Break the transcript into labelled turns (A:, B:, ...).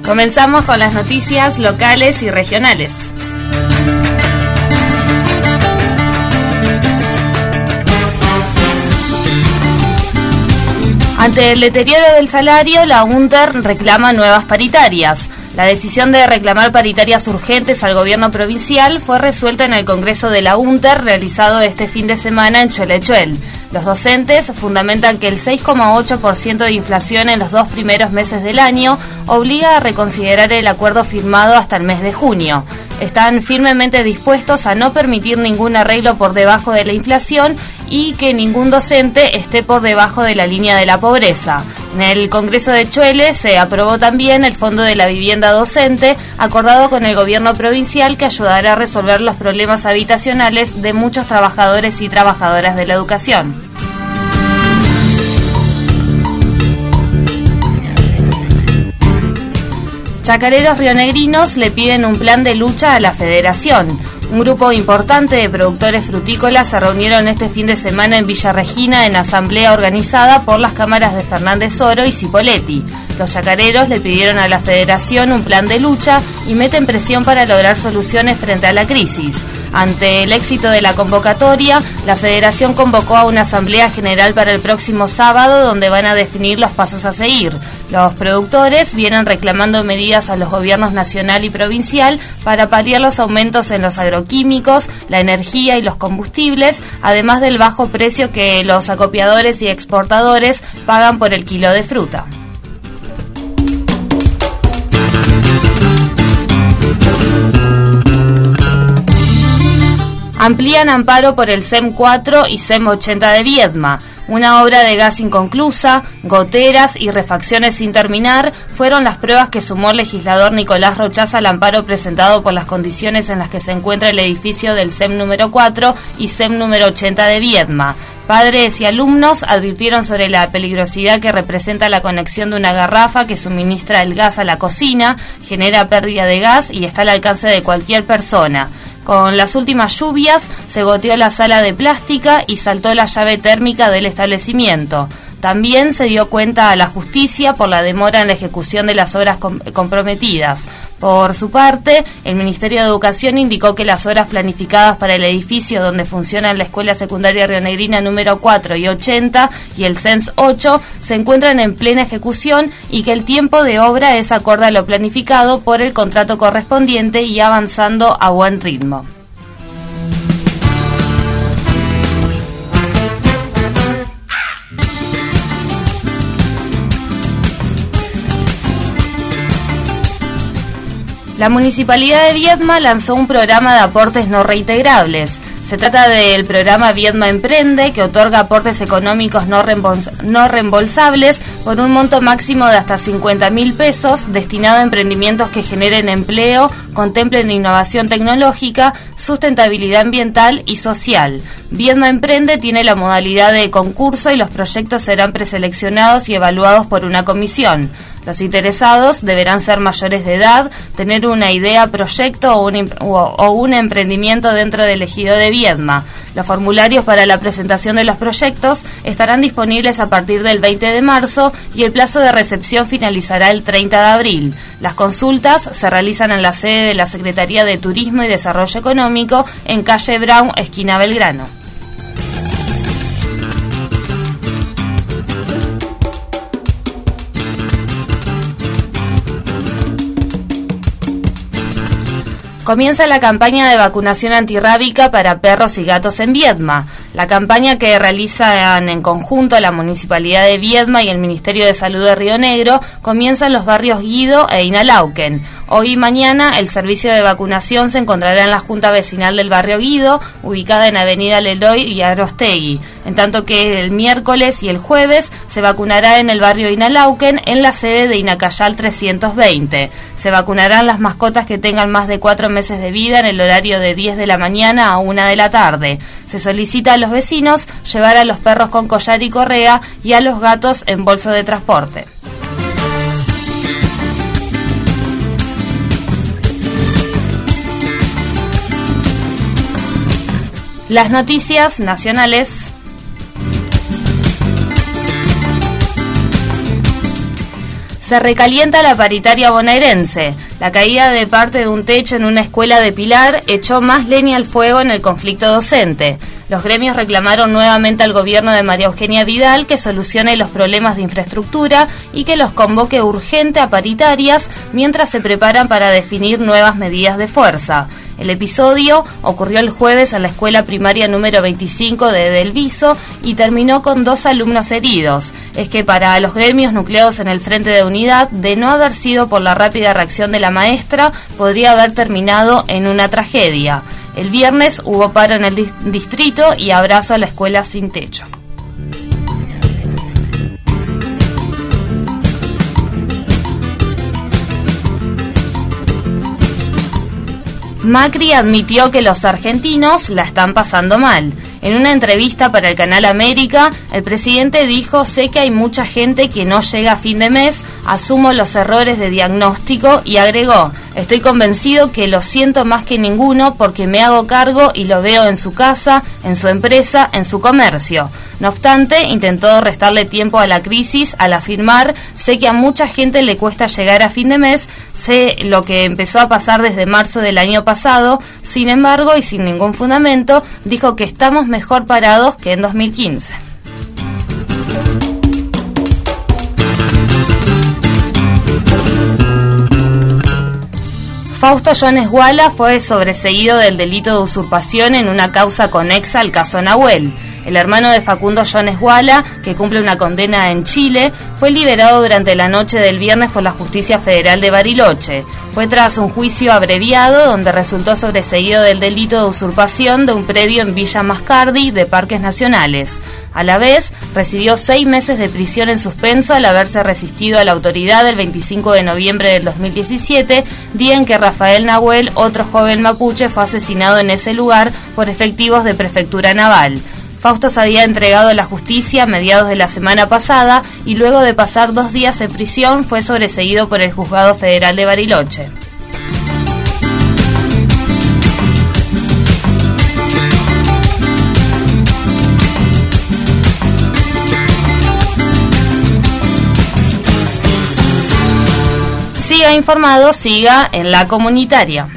A: Comenzamos con las noticias locales y regionales. Ante el deterioro del salario, la UNTER reclama nuevas paritarias. La decisión de reclamar paritarias urgentes al gobierno provincial fue resuelta en el Congreso de la UNTER realizado este fin de semana en Cholechuel. Los docentes fundamentan que el 6,8% de inflación en los 2 primeros meses del año obliga a reconsiderar el acuerdo firmado hasta el mes de junio. Están firmemente dispuestos a no permitir ningún arreglo por debajo de la inflación y que ningún docente esté por debajo de la línea de la pobreza. En el Congreso de Choele se aprobó también el Fondo de la Vivienda Docente, acordado con el gobierno provincial, que ayudará a resolver los problemas habitacionales de muchos trabajadores y trabajadoras de la educación. Chacareros rionegrinos le piden un plan de lucha a la Federación. Un grupo importante de productores frutícolas se reunieron este fin de semana en Villa Regina en asamblea organizada por las cámaras de Fernández Oro y Cipolletti. Los chacareros le pidieron a la Federación un plan de lucha y meten presión para lograr soluciones frente a la crisis. Ante el éxito de la convocatoria, la Federación convocó a una asamblea general para el próximo sábado donde van a definir los pasos a seguir. Los productores vienen reclamando medidas a los gobiernos nacional y provincial para paliar los aumentos en los agroquímicos, la energía y los combustibles, además del bajo precio que los acopiadores y exportadores pagan por el kilo de fruta. Amplían amparo por el SEM 4 y SEM 80 de Viedma. Una obra de gas inconclusa, goteras y refacciones sin terminar fueron las pruebas que sumó el legislador Nicolás Rochaza al amparo presentado por las condiciones en las que se encuentra el edificio del SEM número 4 y SEM número 80 de Viedma. Padres y alumnos advirtieron sobre la peligrosidad que representa la conexión de una garrafa que suministra el gas a la cocina, genera pérdida de gas y está al alcance de cualquier persona. Con las últimas lluvias se goteó la sala de plástica y saltó la llave térmica del establecimiento. También se dio cuenta a la justicia por la demora en la ejecución de las obras comprometidas. Por su parte, el Ministerio de Educación indicó que las obras planificadas para el edificio donde funcionan la Escuela Secundaria Rionegrina número 4 y 80 y el CENS 8 se encuentran en plena ejecución y que el tiempo de obra es acorde a lo planificado por el contrato correspondiente y avanzando a buen ritmo. La Municipalidad de Viedma lanzó un programa de aportes no reintegrables. Se trata del programa Viedma Emprende, que otorga aportes económicos no reembolsables por un monto máximo de hasta 50.000 pesos, destinado a emprendimientos que generen empleo, contemplen innovación tecnológica, sustentabilidad ambiental y social. Viedma Emprende tiene la modalidad de concurso y los proyectos serán preseleccionados y evaluados por una comisión. Los interesados deberán ser mayores de edad, tener una idea, proyecto o un emprendimiento dentro del ejido de Viedma. Los formularios para la presentación de los proyectos estarán disponibles a partir del 20 de marzo y el plazo de recepción finalizará el 30 de abril. Las consultas se realizan en la sede de la Secretaría de Turismo y Desarrollo Económico en calle Brown, esquina Belgrano. Comienza la campaña de vacunación antirrábica para perros y gatos en Viedma. La campaña, que realizan en conjunto la Municipalidad de Viedma y el Ministerio de Salud de Río Negro, comienza en los barrios Guido e Inalauquen. Hoy y mañana el servicio de vacunación se encontrará en la Junta Vecinal del barrio Guido, ubicada en Avenida Leloy y Arostegui, en tanto que el miércoles y el jueves se vacunará en el barrio Inalauquen en la sede de Inacayal 320. Se vacunarán las mascotas que tengan más de 4 meses de vida en el horario de 10 de la mañana a 1 de la tarde. Se solicita a los vecinos llevar a los perros con collar y correa y a los gatos en bolso de transporte. Las noticias nacionales. Se recalienta la paritaria bonaerense. La caída de parte de un techo en una escuela de Pilar echó más leña al fuego en el conflicto docente. Los gremios reclamaron nuevamente al gobierno de María Eugenia Vidal que solucione los problemas de infraestructura y que los convoque urgente a paritarias mientras se preparan para definir nuevas medidas de fuerza. El episodio ocurrió el jueves en la escuela primaria número 25 de Delviso y terminó con 2 alumnos heridos. Es que para los gremios nucleados en el Frente de Unidad, de no haber sido por la rápida reacción de la maestra, podría haber terminado en una tragedia. El viernes hubo paro en el distrito y abrazo a la escuela sin techo. Macri admitió que los argentinos la están pasando mal. En una entrevista para el canal América, el presidente dijo: sé que hay mucha gente que no llega a fin de mes, asumo los errores de diagnóstico, y agregó: estoy convencido que lo siento más que ninguno porque me hago cargo y lo veo en su casa, en su empresa, en su comercio. No obstante, intentó restarle tiempo a la crisis al afirmar: sé que a mucha gente le cuesta llegar a fin de mes, sé lo que empezó a pasar desde marzo del año pasado. Sin embargo, y sin ningún fundamento, dijo que estamos mejor parados que en 2015. Fausto Jones Wala fue sobreseído del delito de usurpación en una causa conexa al caso Nahuel. El hermano de Facundo Jones Wala, que cumple una condena en Chile, fue liberado durante la noche del viernes por la Justicia Federal de Bariloche. Fue tras un juicio abreviado donde resultó sobreseído del delito de usurpación de un predio en Villa Mascardi de Parques Nacionales. A la vez, recibió 6 meses de prisión en suspenso al haberse resistido a la autoridad el 25 de noviembre del 2017, día en que Rafael Nahuel, otro joven mapuche, fue asesinado en ese lugar por efectivos de Prefectura Naval. Fausto se había entregado a la justicia a mediados de la semana pasada y luego de pasar 2 días en prisión fue sobreseído por el Juzgado Federal de Bariloche. Siga informado, siga en La Comunitaria.